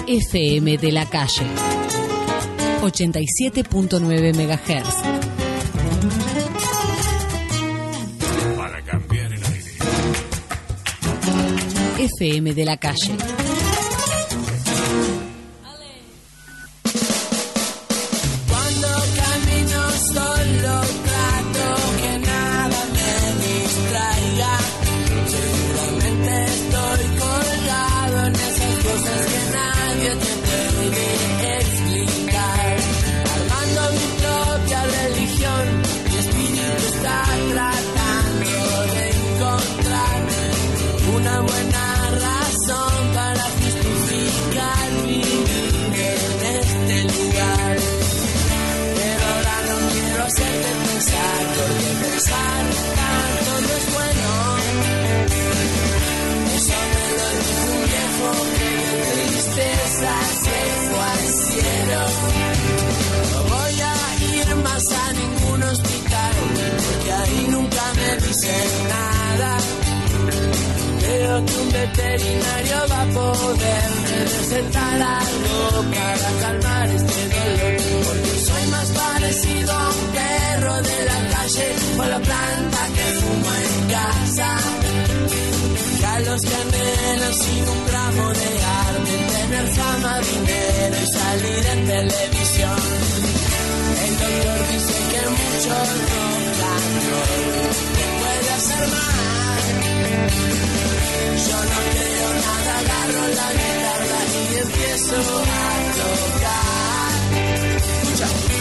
FM de la Calle 87.9 MHz. Para cambiar el aire. FM de la Calle. Cuando camino solo trato que nada me distraiga. Seguramente estoy colgado en esas cosas que nadie te puede explicar. Armando mi propia religión, mi espíritu está tratando de encontrar una buena razón para justificar vivir en este lugar. Pero ahora no quiero hacerte pensar, porque pensar tanto no es bueno. Eso me lo dijo un viejo que de tristeza se fue al cielo. No voy a ir más a ningún hospital, porque ahí nunca me dicen nada. Creo que un veterinario va a poderme recetar algo para calmar este dolor, porque soy más parecido a un perro de la calle o a la planta que fuma en casa, que a los que anhelan sin un gramo de arte, tener fama, dinero y salir en televisión. El doctor dice que mucho rock and roll te puede hacer mal. Yo no creo nada, agarro la guitarra y empiezo a tocar. Escucha.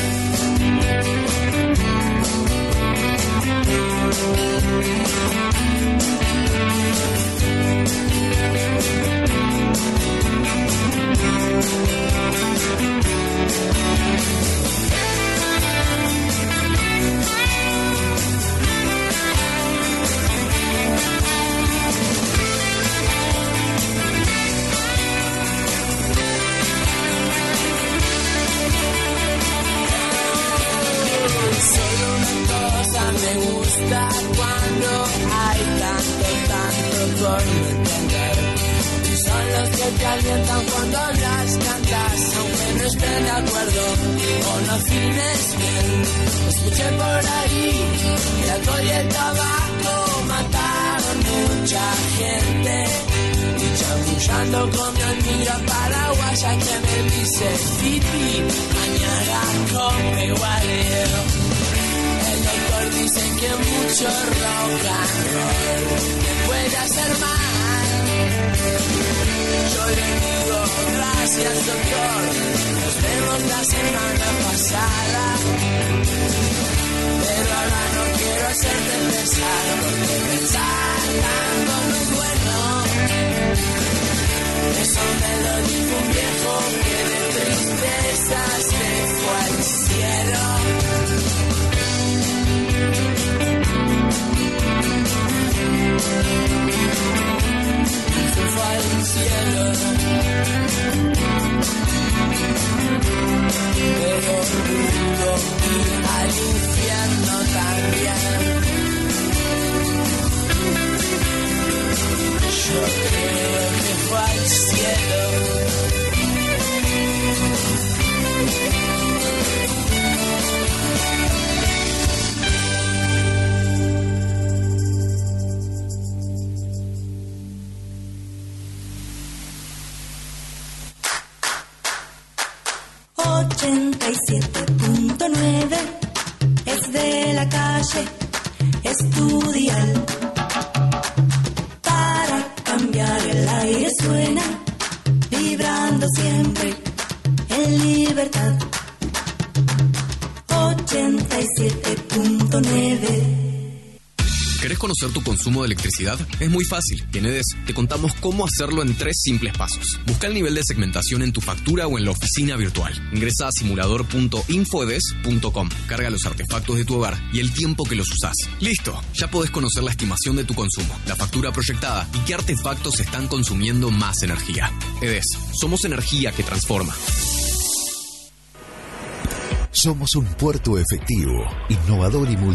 Me gusta cuando hay tanto por entender. Y son los que te alientan cuando las cantas, aunque no estén de acuerdo o no afines bien. Escuché por ahí que el alcohol y el tabaco mataron mucha gente. Y chamullando con mi amiga paraguaya que me dice Fifi, añara, come, guareo. El doctor dice que mucho rock and roll te puede hacer mal. Yo le digo gracias doctor, nos vemos la semana pasada. Pero ahora no quiero hacerte pensar, porque pensar tanto no es bueno. Eso me lo dijo un viejo que de tristeza se fue al cielo. Se fue al cielo, pero pudo ir al infierno también. Yo creo que fue al cielo. Es de la calle, es tu dial. Para cambiar el aire suena, vibrando siempre en libertad. 87.9. ¿Querés conocer tu consumo de electricidad? Es muy fácil. En EDES te contamos cómo hacerlo en 3 simples pasos. Busca el nivel de segmentación en tu factura o en la oficina virtual. Ingresa a simulador.infoedes.com. Carga los artefactos de tu hogar y el tiempo que los usás. ¡Listo! Ya podés conocer la estimación de tu consumo, la factura proyectada y qué artefactos están consumiendo más energía. EDES. Somos energía que transforma. Somos un puerto efectivo, innovador y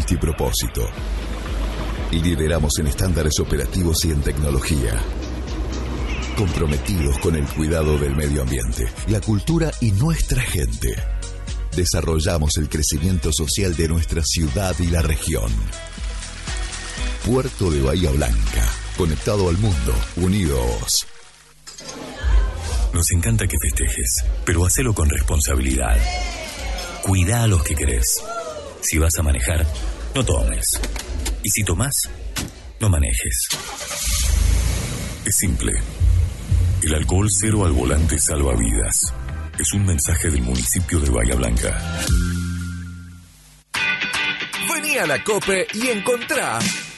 multipropósito. Lideramos en estándares operativos y en tecnología. comprometidos con el cuidado del medio ambiente, la cultura y nuestra gente. Desarrollamos el crecimiento social de nuestra ciudad y la región. Puerto de Bahía Blanca, conectado al mundo, unidos. Nos encanta que festejes, pero hacelo con responsabilidad. Cuidá a los que querés. Si vas a manejar, no tomes. Y si tomás, no manejes. Es simple. El alcohol cero al volante salva vidas. Es un mensaje del municipio de Bahía Blanca. Vení a la COPE y encontrá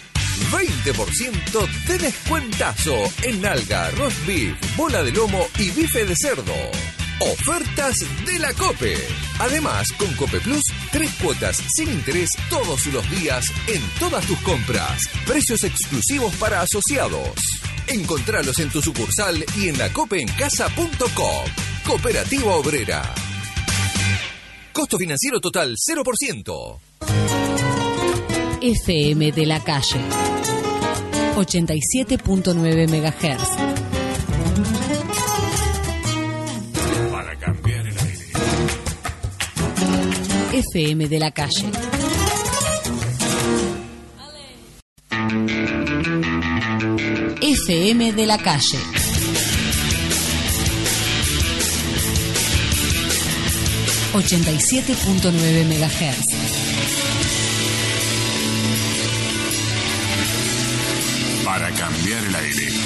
20% de descuentazo en nalga, roast beef, bola de lomo y bife de cerdo. Ofertas de la COPE. Además, con COPE Plus, 3 cuotas sin interés todos los días en todas tus compras. Precios exclusivos para asociados. Encontralos en tu sucursal y en lacopeencasa.com. Cooperativa Obrera. Costo financiero total 0%. FM de la calle. 87.9 MHz. Para cambiar el aire. FM de la calle. FM de la calle. ...87.9 MHz. Para cambiar el aire.